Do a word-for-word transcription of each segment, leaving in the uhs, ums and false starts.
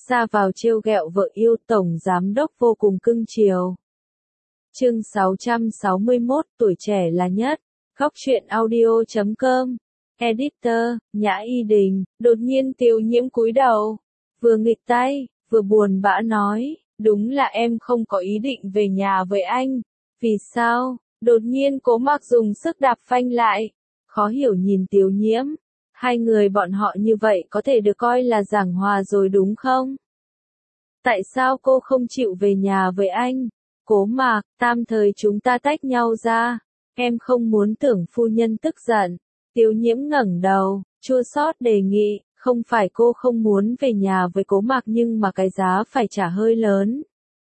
ra vào trêu ghẹo vợ yêu, tổng giám đốc vô cùng cưng chiều. Chương sáu trăm sáu mươi mốt, tuổi trẻ là nhất. Góc truyện audio chấm com. Editor, Nhã Y Đình. Đột nhiên Tiêu Nhiễm cúi đầu, vừa nghịch tay, vừa buồn bã nói, đúng là em không có ý định về nhà với anh. Vì sao? Đột nhiên Cố Mạc dùng sức đạp phanh lại, khó hiểu nhìn Tiêu Nhiễm. Hai người bọn họ như vậy có thể được coi là giảng hòa rồi đúng không? Tại sao cô không chịu về nhà với anh? Cố Mạc, tạm thời chúng ta tách nhau ra. Em không muốn Tưởng phu nhân tức giận. Tiêu Nhiễm ngẩng đầu, chua xót đề nghị, không phải cô không muốn về nhà với Cố Mạc nhưng mà cái giá phải trả hơi lớn.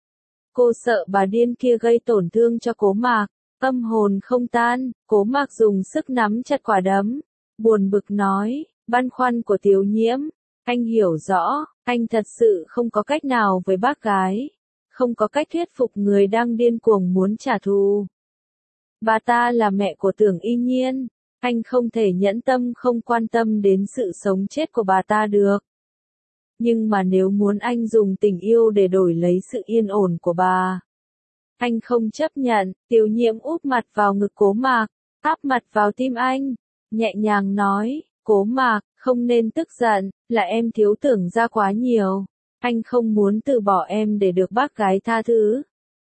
Cô sợ bà điên kia gây tổn thương cho Cố Mạc. Tâm hồn không tan, Cố Mạc dùng sức nắm chặt quả đấm, buồn bực nói, băn khoăn của Tiêu Nhiễm. Anh hiểu rõ, anh thật sự không có cách nào với bác gái. Không có cách thuyết phục người đang điên cuồng muốn trả thù. Bà ta là mẹ của Tưởng Y Nhiên, anh không thể nhẫn tâm không quan tâm đến sự sống chết của bà ta được. Nhưng mà nếu muốn anh dùng tình yêu để đổi lấy sự yên ổn của bà, anh không chấp nhận. Tiêu Nhiễm úp mặt vào ngực Cố Mạc, áp mặt vào tim anh, nhẹ nhàng nói, Cố Mạc, không nên tức giận, là em thiếu Tưởng ra quá nhiều. Anh không muốn từ bỏ em để được bác gái tha thứ.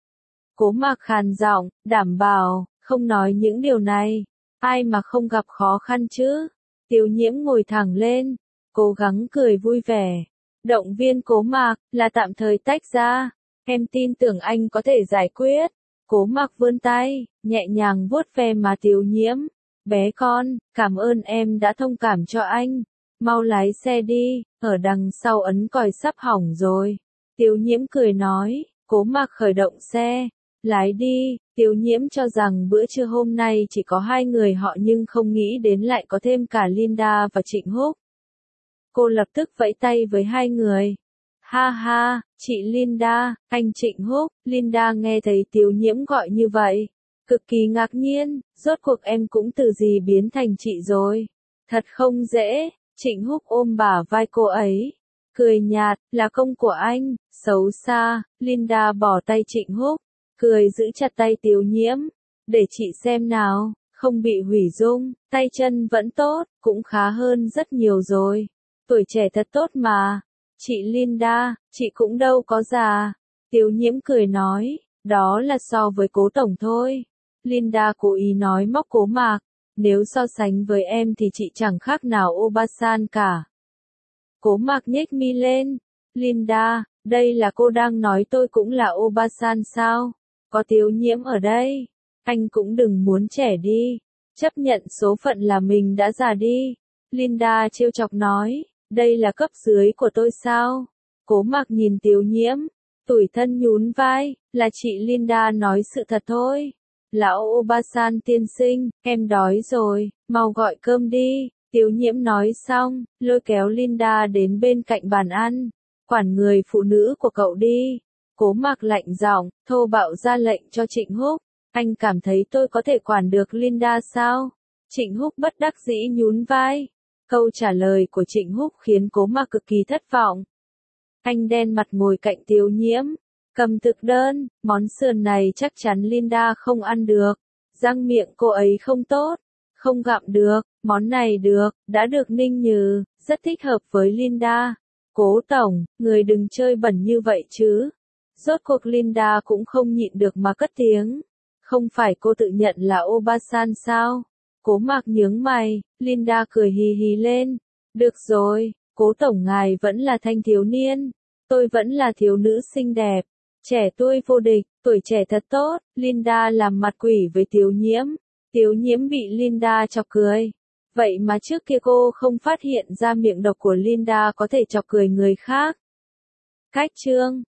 Cố Mạc khàn giọng, đảm bảo, không nói những điều này. Ai mà không gặp khó khăn chứ? Tiêu Nhiễm ngồi thẳng lên, cố gắng cười vui vẻ. Động viên Cố Mạc, là tạm thời tách ra. Em tin tưởng anh có thể giải quyết. Cố Mạc vươn tay, nhẹ nhàng vuốt ve má Tiêu Nhiễm. Bé con, cảm ơn em đã thông cảm cho anh. Mau lái xe đi, ở đằng sau ấn còi sắp hỏng rồi. Tiêu Nhiễm cười nói, Cố Mạc khởi động xe. Lái đi. Tiêu Nhiễm cho rằng bữa trưa hôm nay chỉ có hai người họ nhưng không nghĩ đến lại có thêm cả Linda và Trịnh Húc. Cô lập tức vẫy tay với hai người. Ha ha, chị Linda, anh Trịnh Húc. Linda nghe thấy Tiêu Nhiễm gọi như vậy, cực kỳ ngạc nhiên, rốt cuộc em cũng từ gì biến thành chị rồi. Thật không dễ. Trịnh Húc ôm bả vai cô ấy, cười nhạt, là công của anh. Xấu xa. Linda bỏ tay Trịnh Húc, cười giữ chặt tay Tiêu Nhiễm. Để chị xem nào, không bị hủy dung, tay chân vẫn tốt, cũng khá hơn rất nhiều rồi. Tuổi trẻ thật tốt mà. Chị Linda, chị cũng đâu có già. Tiêu Nhiễm cười nói, đó là so với Cố tổng thôi. Linda cố ý nói móc Cố Mạc, nếu so sánh với em thì chị chẳng khác nào Obasan cả. Cố Mạc nhếch mi lên. Linda, đây là cô đang nói tôi cũng là Obasan sao? Có Tiêu Nhiễm ở đây, anh cũng đừng muốn trẻ đi. Chấp nhận số phận là mình đã già đi. Linda trêu chọc nói, đây là cấp dưới của tôi sao? Cố Mạc nhìn Tiêu Nhiễm, tủi thân nhún vai, là chị Linda nói sự thật thôi. Lão Obasan tiên sinh, em đói rồi, mau gọi cơm đi. Tiêu Nhiễm nói xong, lôi kéo Linda đến bên cạnh bàn ăn. Quản người phụ nữ của cậu đi. Cố Mạc lạnh giọng, thô bạo ra lệnh cho Trịnh Húc. Anh cảm thấy tôi có thể quản được Linda sao? Trịnh Húc bất đắc dĩ nhún vai. Câu trả lời của Trịnh Húc khiến Cố Mạc cực kỳ thất vọng. Anh đen mặt ngồi cạnh Tiêu Nhiễm, cầm thực đơn, món sườn này chắc chắn Linda không ăn được. Răng miệng cô ấy không tốt, không gặm được. Món này được, đã được Ninh Như, rất thích hợp với Linda. Cố tổng, người đừng chơi bẩn như vậy chứ. Rốt cuộc Linda cũng không nhịn được mà cất tiếng. Không phải cô tự nhận là Obasan sao? Cố Mạc nhướng mày. Linda cười hì hì lên. Được rồi, Cố tổng ngài vẫn là thanh thiếu niên. Tôi vẫn là thiếu nữ xinh đẹp. Trẻ tuổi vô địch, tuổi trẻ thật tốt. Linda làm mặt quỷ với Tiêu Nhiễm. Tiêu Nhiễm bị Linda chọc cười. Vậy mà trước kia cô không phát hiện ra miệng độc của Linda có thể chọc cười người khác. Cách chương